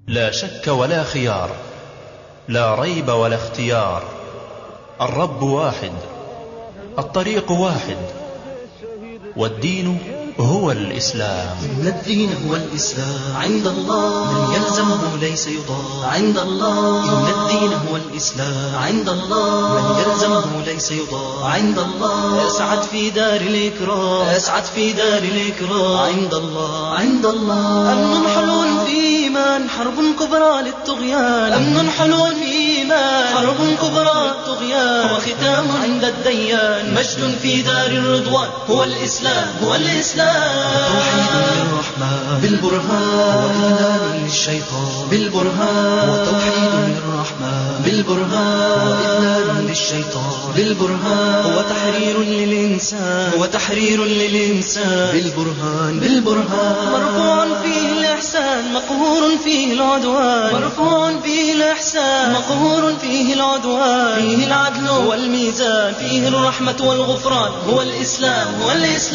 لا شك ولا خيار، لا ريب ولا اختيار. الرب واحد، الطريق واحد، والدين هو الإسلام. إن الدين هو الإسلام عند الله، من يلزمه ليس يضار عند الله. إن الدين هو الإسلام عند الله، من يلزمه ليس يضار عند الله. أسعد في دار الإكرام، أسعد في دار الإكرام عند الله، عند الله. أمن حلول في إيمان، حرب كبرى للطغيان. أمن حلول في إيمان، حرب كبرى للطغيان. وختام عند الديان، مجد في دار الرضوان. هو الإسلام، هو الإسلام. توحيد للرحمن بالبرهان، وإذلال للشيطان بالبرهان. وتوحيد للرحمن بالبرهان، وإذلال للشيطان بالبرهان. هو تحرير للإنسان، هو تحرير للإنسان بالبرهان، بالبرهان. مرفوع فيه الإحسان، مقهور فيه العدوان. مرفوع فيه الإحسان، مقهور فيه العدوان. فيه العدل والميزان، فيه الرحمة والغفران. هو الإسلام، هو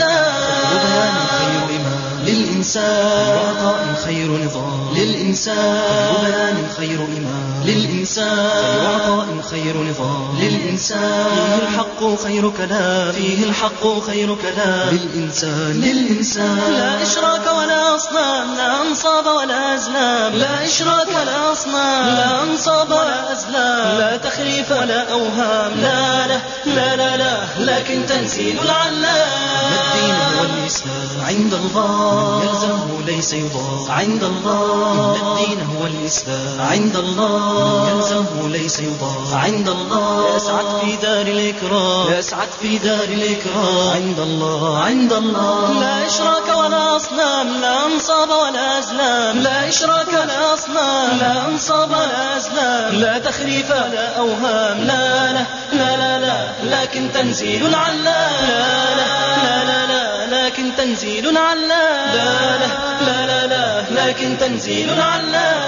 الإسلام. خير إمام للإنسان، وعطاء خير نظام للإنسان. بيان خير إمام للإنسان، وعطاء خير نظام للإنسان. فيه الحق خير كلام، فيه الحق خير كلام للإنسان، للإنسان. لا إشراك ولا أصنام، لا أنصاب ولا أزلام. لا إشراك ولا أصنام، لا أنصاب ولا أزلام. لا تخريف ولا أوهام، لا لا لا لا لا، لكن تنزيل العلام. الدين هو الإسلام عند الله، يلزمه ليس يضار عند الله. إن الدين هو الإسلام عند الله، يلزمه ليس يضار عند الله. يسعد في دار الإكرام، يسعد في دار الإكرام عند الله، عند الله. لا إشراك ولا أصنام، لا أنصاب ولا أزلام. لا إشراك ولا أصنام، لا أنصاب ولا أزلام. لا تخريف ولا أوهام، لا لا لا لا لا، لكن تنزيل العلام. لا لا لا لا، لكن تنزيل علام. لا لا لا لا، لكن تنزيل علام.